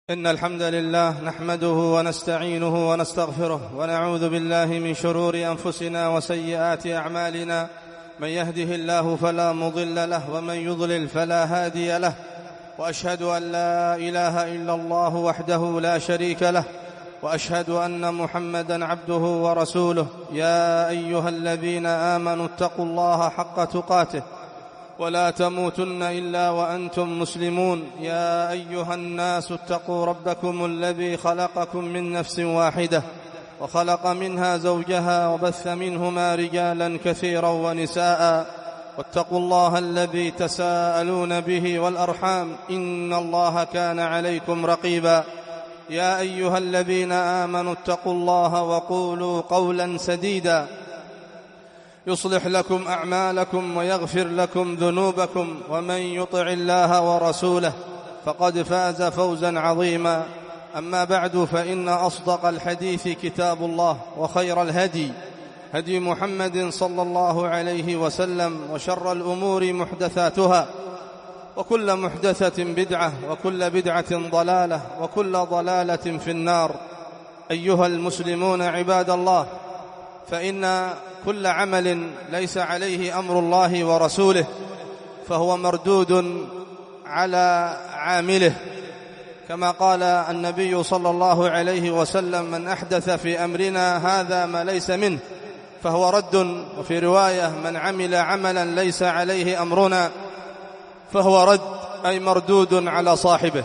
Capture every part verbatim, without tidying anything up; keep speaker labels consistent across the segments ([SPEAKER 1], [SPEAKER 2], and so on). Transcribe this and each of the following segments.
[SPEAKER 1] إن الحمد لله نحمده ونستعينه ونستغفره ونعوذ بالله من شرور أنفسنا وسيئات أعمالنا. من يهده الله فلا مضل له ومن يضلل فلا هادي له، وأشهد أن لا إله إلا الله وحده لا شريك له، وأشهد أن محمدا عبده ورسوله. يا أيها الذين آمنوا اتقوا الله حق تقاته ولا تموتن إلا وأنتم مسلمون. يا أيها الناس اتقوا ربكم الذي خلقكم من نفس واحدة وخلق منها زوجها وبث منهما رجالا كثيرا ونساء، واتقوا الله الذي تساءلون به والأرحام إن الله كان عليكم رقيبا. يا أيها الذين آمنوا اتقوا الله وقولوا قولا سديدا يصلح لكم أعمالكم ويغفر لكم ذنوبكم، ومن يطع الله ورسوله فقد فاز فوزا عظيما. أما بعد، فإن أصدق الحديث كتاب الله، وخير الهدي هدي محمد صلى الله عليه وسلم، وشر الأمور محدثاتها، وكل محدثة بدعة، وكل بدعة ضلالة، وكل ضلالة في النار. أيها المسلمون عباد الله، فإن كل عمل ليس عليه أمر الله ورسوله فهو مردود على عامله، كما قال النبي صلى الله عليه وسلم: من أحدث في أمرنا هذا ما ليس منه فهو رد. وفي رواية: من عمل عملا ليس عليه أمرنا فهو رد، أي مردود على صاحبه.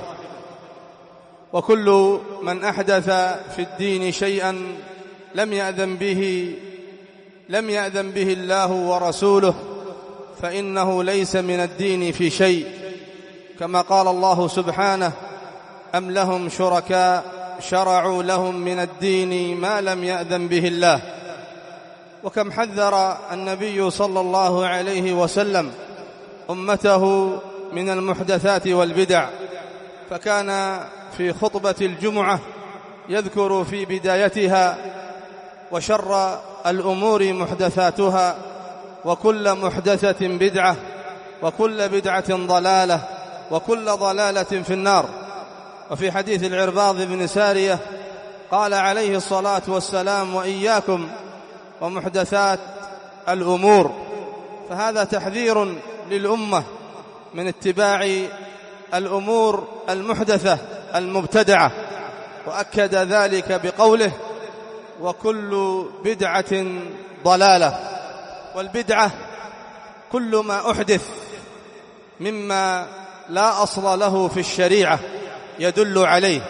[SPEAKER 1] وكل من أحدث في الدين شيئا لم يأذن به لم يأذن به الله ورسوله فإنه ليس من الدين في شيء، كما قال الله سبحانه: أم لهم شركاء شرعوا لهم من الدين ما لم يأذن به الله. وكم حذر النبي صلى الله عليه وسلم أمته من المحدثات والبدع، فكان في خطبة الجمعة يذكر في بدايتها: وشر الأمور محدثاتها، وكل محدثة بدعة، وكل بدعة ضلالة، وكل ضلالة في النار. وفي حديث العرباض بن سارية قال عليه الصلاة والسلام: وإياكم ومحدثات الأمور. فهذا تحذير للأمة من اتباع الأمور المحدثة المبتدعة، وأكد ذلك بقوله: وكل بدعة ضلالة. والبدعة كل ما أحدث مما لا أصل له في الشريعة يدل عليه.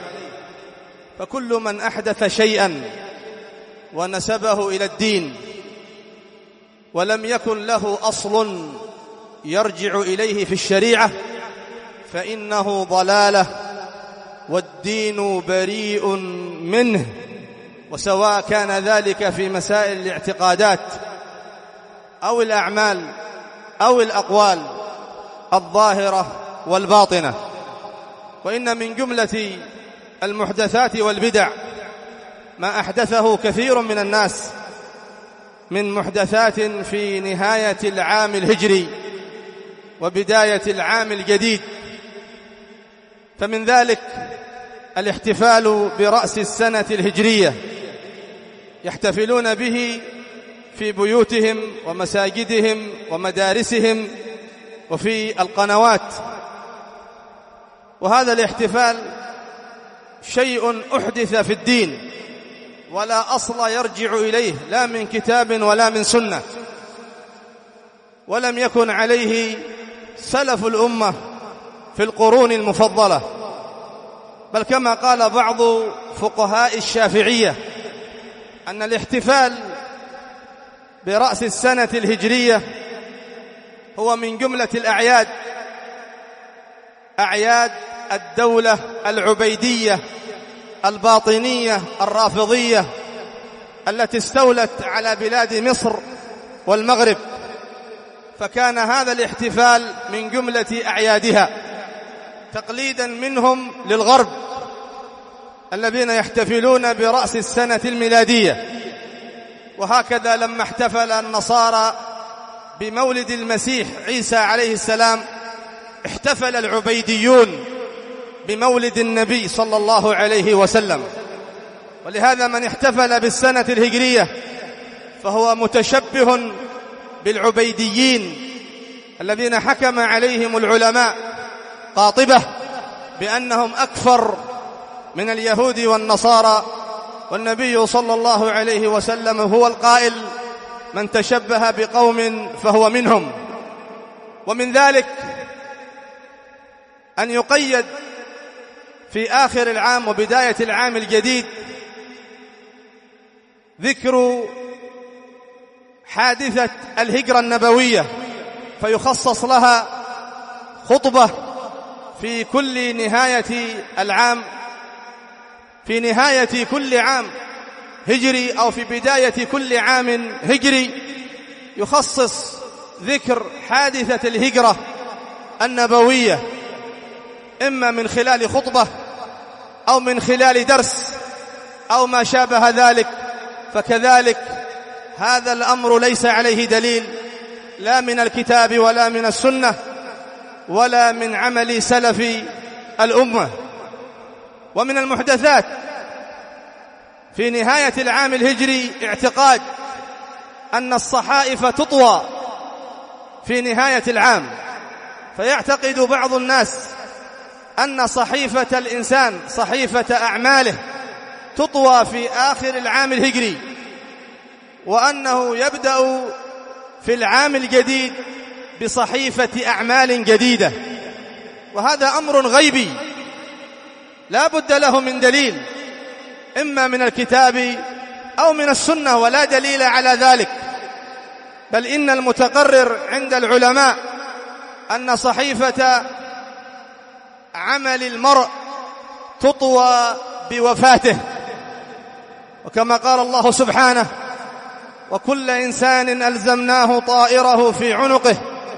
[SPEAKER 1] فكل من أحدث شيئا ونسبه إلى الدين ولم يكن له أصل يرجع إليه في الشريعة فإنه ضلالة، والدين بريء منه، وسواء كان ذلك في مسائل الاعتقادات أو الأعمال أو الأقوال الظاهرة والباطنة. وإن من جملة المحدثات والبدع ما أحدثه كثير من الناس من محدثات في نهاية العام الهجري وبداية العام الجديد. فمن ذلك الاحتفال برأس السنة الهجرية، يحتفلون به في بيوتهم ومساجدهم ومدارسهم وفي القنوات. وهذا الاحتفال شيء أحدث في الدين ولا أصل يرجع إليه، لا من كتاب ولا من سنة، ولم يكن عليه سلف الأمة في القرون المفضلة. بل كما قال بعض فقهاء الشافعية أن الاحتفال برأس السنة الهجرية هو من جملة الأعياد، أعياد الدولة العبيدية الباطنية الرافضية التي استولت على بلاد مصر والمغرب. فكان هذا الاحتفال من جملة أعيادها، تقليدا منهم للغرب الذين يحتفلون برأس السنة الميلادية. وهكذا لما احتفل النصارى بمولد المسيح عيسى عليه السلام، احتفل العبيديون بمولد النبي صلى الله عليه وسلم. ولهذا من احتفل بالسنة الهجرية فهو متشبه بالعبيديين الذين حكم عليهم العلماء قاطبة بأنهم أكفر من اليهود والنصارى، والنبي صلى الله عليه وسلم هو القائل: من تشبه بقوم فهو منهم. ومن ذلك أن يقيد في آخر العام وبداية العام الجديد ذكر حادثة الهجرة النبوية، فيخصص لها خطبة في كل نهاية العام، في نهاية كل عام هجري أو في بداية كل عام هجري، يخصص ذكر حادثة الهجرة النبوية، إما من خلال خطبة أو من خلال درس أو ما شابه ذلك. فكذلك هذا الأمر ليس عليه دليل لا من الكتاب ولا من السنة ولا من عمل سلف الأمة. ومن المحدثات في نهاية العام الهجري اعتقاد أن الصحائف تطوى في نهاية العام، فيعتقد بعض الناس أن صحيفة الإنسان، صحيفة أعماله، تطوى في آخر العام الهجري، وأنه يبدأ في العام الجديد بصحيفة أعمال جديدة. وهذا أمر غيبي لا بد له من دليل، إما من الكتاب أو من السنة، ولا دليل على ذلك. بل إن المتقرر عند العلماء أن صحيفة عمل المرء تطوى بوفاته، وكما قال الله سبحانه: وكل إنسان ألزمناه طائره في عنقه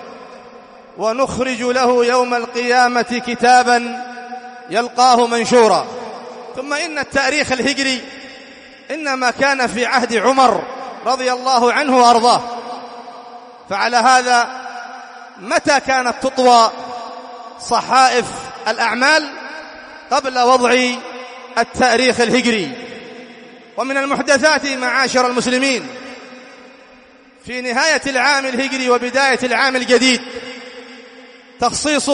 [SPEAKER 1] ونخرج له يوم القيامة كتابا يلقاه منشورا. ثم إن التاريخ الهجري إنما كان في عهد عمر رضي الله عنه وأرضاه، فعلى هذا متى كانت تطوى صحائف الأعمال؟ قبل وضع التاريخ الهجري. ومن المحدثات معاشر المسلمين في نهاية العام الهجري وبداية العام الجديد تخصيص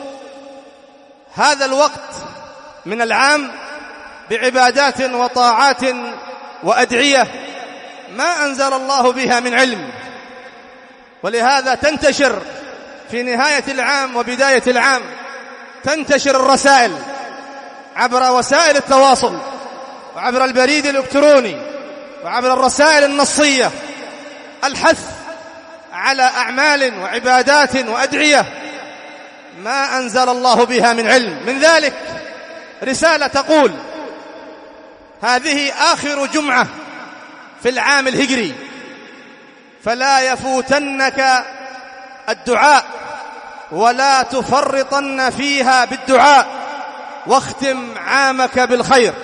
[SPEAKER 1] هذا الوقت من العام بعبادات وطاعات وأدعية ما أنزل الله بها من علم. ولهذا تنتشر في نهاية العام وبداية العام تنتشر الرسائل عبر وسائل التواصل وعبر البريد الإلكتروني وعبر الرسائل النصية الحث على أعمال وعبادات وأدعية ما أنزل الله بها من علم. من ذلك رسالة تقول: هذه آخر جمعة في العام الهجري، فلا يفوتنك الدعاء ولا تفرطن فيها بالدعاء، واختم عامك بالخير.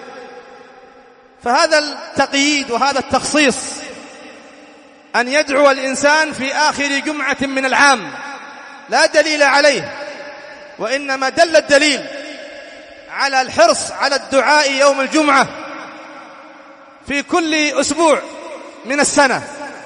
[SPEAKER 1] فهذا التقييد وهذا التخصيص أن يدعو الإنسان في آخر جمعة من العام لا دليل عليه، وإنما دل الدليل على الحرص على الدعاء يوم الجمعة في كل أسبوع من السنة،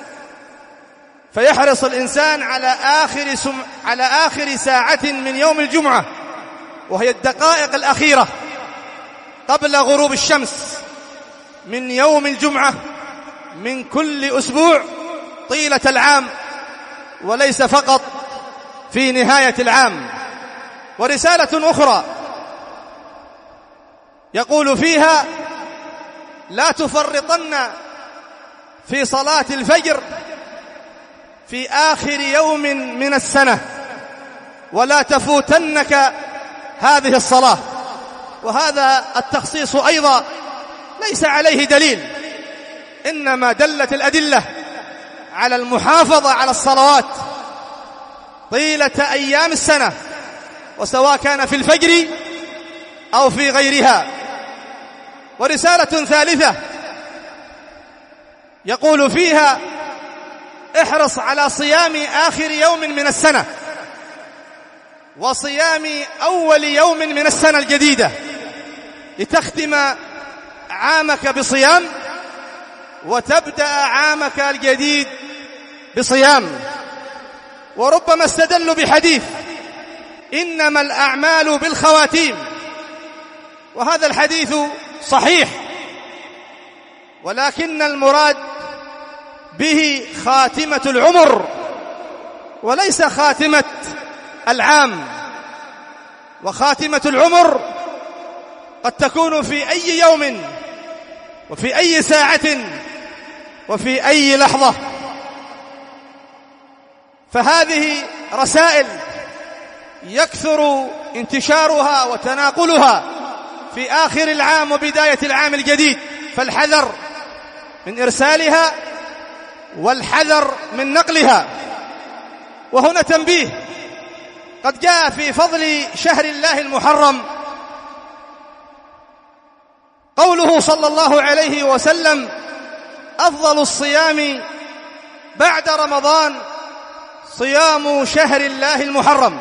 [SPEAKER 1] فيحرص الإنسان على آخر, سم... على آخر ساعة من يوم الجمعة، وهي الدقائق الأخيرة قبل غروب الشمس من يوم الجمعة من كل أسبوع طيلة العام، وليس فقط في نهاية العام. ورسالة أخرى يقول فيها: لا تفرطن في صلاة الفجر في آخر يوم من السنة، ولا تفوتنك هذه الصلاة. وهذا التخصيص أيضا ليس عليه دليل، إنما دلت الأدلة على المحافظة على الصلوات طيلة أيام السنة، وسواء كان في الفجر أو في غيرها. ورسالة ثالثة يقول فيها: احرص على صيام آخر يوم من السنة، وصيام أول يوم من السنة الجديدة لتختم عامك بصيام وتبدأ عامك الجديد بصيام. وربما استدلوا بحديث إنما الأعمال بالخواتيم، وهذا الحديث صحيح، ولكن المراد به خاتمة العمر وليس خاتمة العام. وخاتمة العمر قد تكون في أي يوم وفي أي ساعة وفي أي لحظة. فهذه رسائل يكثر انتشارها وتناقلها في آخر العام وبداية العام الجديد، فالحذر من إرسالها والحذر من نقلها. وهنا تنبيه، قد جاء في فضل شهر الله المحرم قوله صلى الله عليه وسلم: أفضل الصيام بعد رمضان صيام شهر الله المحرم.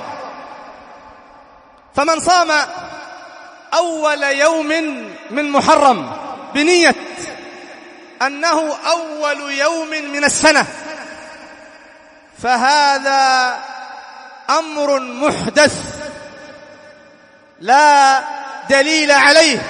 [SPEAKER 1] فمن صام أول يوم من محرم بنية أنه أول يوم من السنة فهذا أمر محدث لا دليل عليه،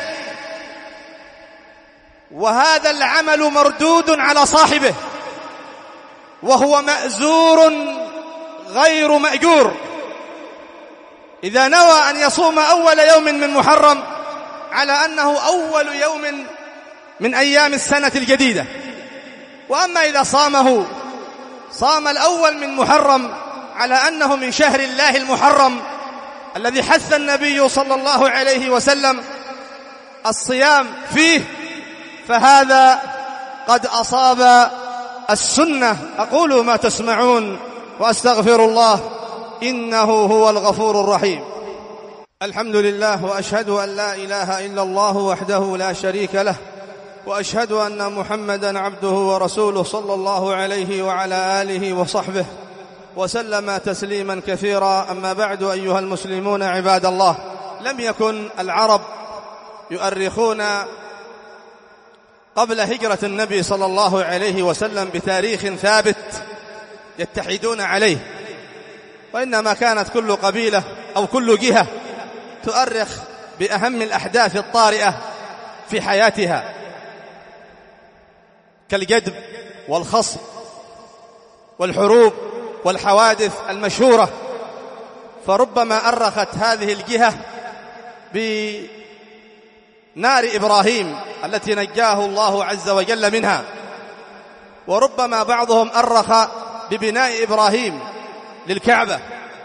[SPEAKER 1] وهذا العمل مردود على صاحبه، وهو مأزور غير مأجور. إذا نوى أن يصوم أول يوم من محرم على أنه أول يوم من أيام السنة الجديدة، وأما إذا صامه صام الأول من محرم على أنه من شهر الله المحرم الذي حث النبي صلى الله عليه وسلم الصيام فيه، فهذا قد أصاب السنة. أقول ما تسمعون وأستغفر الله إنه هو الغفور الرحيم. الحمد لله، وأشهد أن لا إله إلا الله وحده لا شريك له، وأشهد أن محمدا عبده ورسوله صلى الله عليه وعلى آله وصحبه وسلم تسليما كثيرا. أما بعد، أيها المسلمون عباد الله، لم يكن العرب يؤرخون قبل هجرة النبي صلى الله عليه وسلم بتاريخ ثابت يتحدون عليه، وإنما كانت كل قبيلة أو كل جهة تؤرخ بأهم الأحداث الطارئة في حياتها كالجدب والخصب والحروب والحوادث المشهورة. فربما أرخت هذه الجهة بنار إبراهيم التي نجاه الله عز وجل منها، وربما بعضهم أرخ ببناء إبراهيم للكعبة،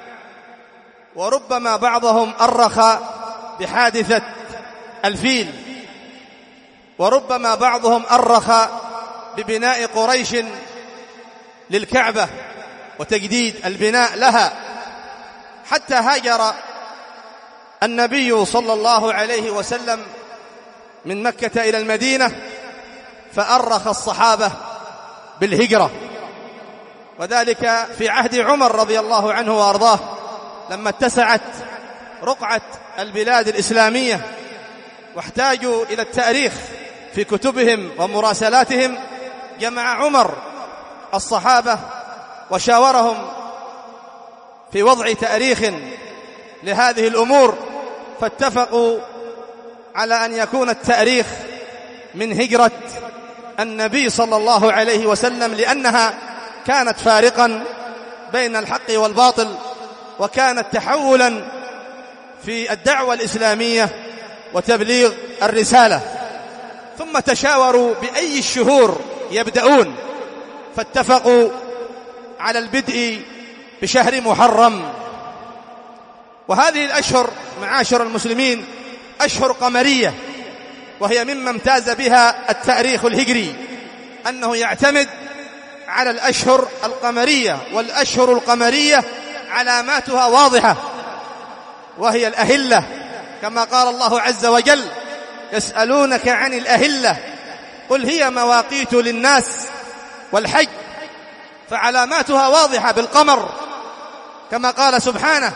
[SPEAKER 1] وربما بعضهم أرخ بحادثة الفيل، وربما بعضهم أرخ ببناء قريش للكعبة وتجديد البناء لها، حتى هاجر النبي صلى الله عليه وسلم من مكة إلى المدينة فأرخ الصحابة بالهجرة، وذلك في عهد عمر رضي الله عنه وأرضاه لما اتسعت رقعة البلاد الإسلامية واحتاجوا إلى التاريخ في كتبهم ومراسلاتهم. جمع عمر الصحابة وشاورهم في وضع تاريخ لهذه الأمور، فاتفقوا على أن يكون التاريخ من هجرة النبي صلى الله عليه وسلم، لأنها كانت فارقا بين الحق والباطل، وكانت تحولا في الدعوة الإسلامية وتبليغ الرسالة. ثم تشاوروا بأي الشهور يبدأون، فاتفقوا على البدء بشهر محرم. وهذه الأشهر معاشر المسلمين أشهر قمرية، وهي مما امتاز بها التاريخ الهجري أنه يعتمد على الأشهر القمرية، والأشهر القمرية علاماتها واضحة، وهي الأهلة، كما قال الله عز وجل: يسألونك عن الأهلة قل هي مواقيت للناس والحج، فعلاماتها واضحة بالقمر، كما قال سبحانه: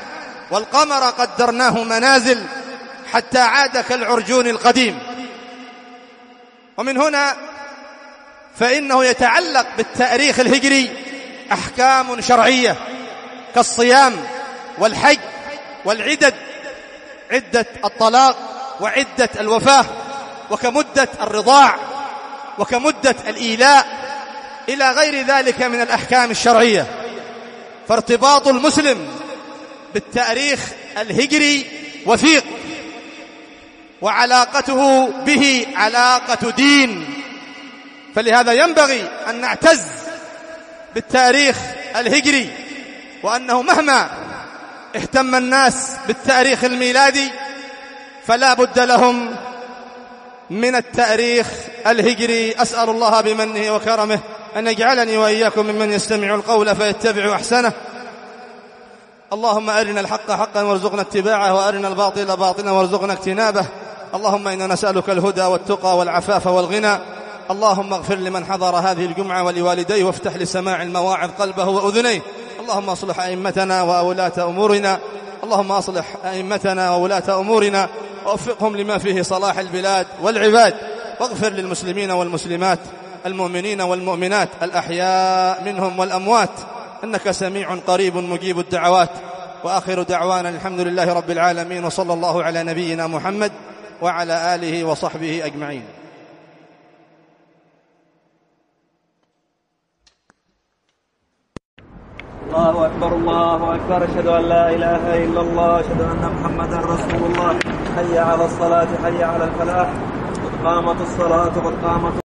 [SPEAKER 1] والقمر قدرناه منازل حتى عاد كالعرجون القديم. ومن هنا فإنه يتعلق بالتاريخ الهجري أحكام شرعية كالصيام والحج والعدد، عدة الطلاق وعدة الوفاة، وكمدة الرضاع وكمدة الإيلاء إلى غير ذلك من الأحكام الشرعية. فارتباط المسلم بالتاريخ الهجري وثيق، وعلاقته به علاقة دين، فلهذا ينبغي أن نعتز بالتاريخ الهجري، وأنه مهما اهتم الناس بالتاريخ الميلادي فلا بد لهم من التاريخ الهجري. أسأل الله بمنه وكرمه أن يجعلني وإياكم ممن يستمع القول فيتبع أحسنه. اللهم أرنا الحق حقا وارزقنا اتباعه، وأرنا الباطل باطلا وارزقنا اجتنابه. اللهم إنا نسألك الهدى والتقى والعفاف والغنى. اللهم اغفر لمن حضر هذه الجمعة ولوالديه، وافتح لسماع المواعظ قلبه وأذنيه. اللهم أصلح أئمتنا وولاة أمورنا اللهم أصلح أئمتنا وولاة أمورنا ووفقهم لما فيه صلاح البلاد والعباد، واغفر للمسلمين والمسلمات، المؤمنين والمؤمنات، الأحياء منهم والأموات، إنك سميع قريب مجيب الدعوات. وآخر دعوانا الحمد لله رب العالمين، وصلى الله على نبينا محمد وعلى آله وصحبه أجمعين.
[SPEAKER 2] الله أكبر الله أكبر، أشهد أن لا إله إلا الله، أشهد أن محمدا رسول الله. حي على الصلاة، حي على الفلاح، قد قامت الصلاة، قد قامت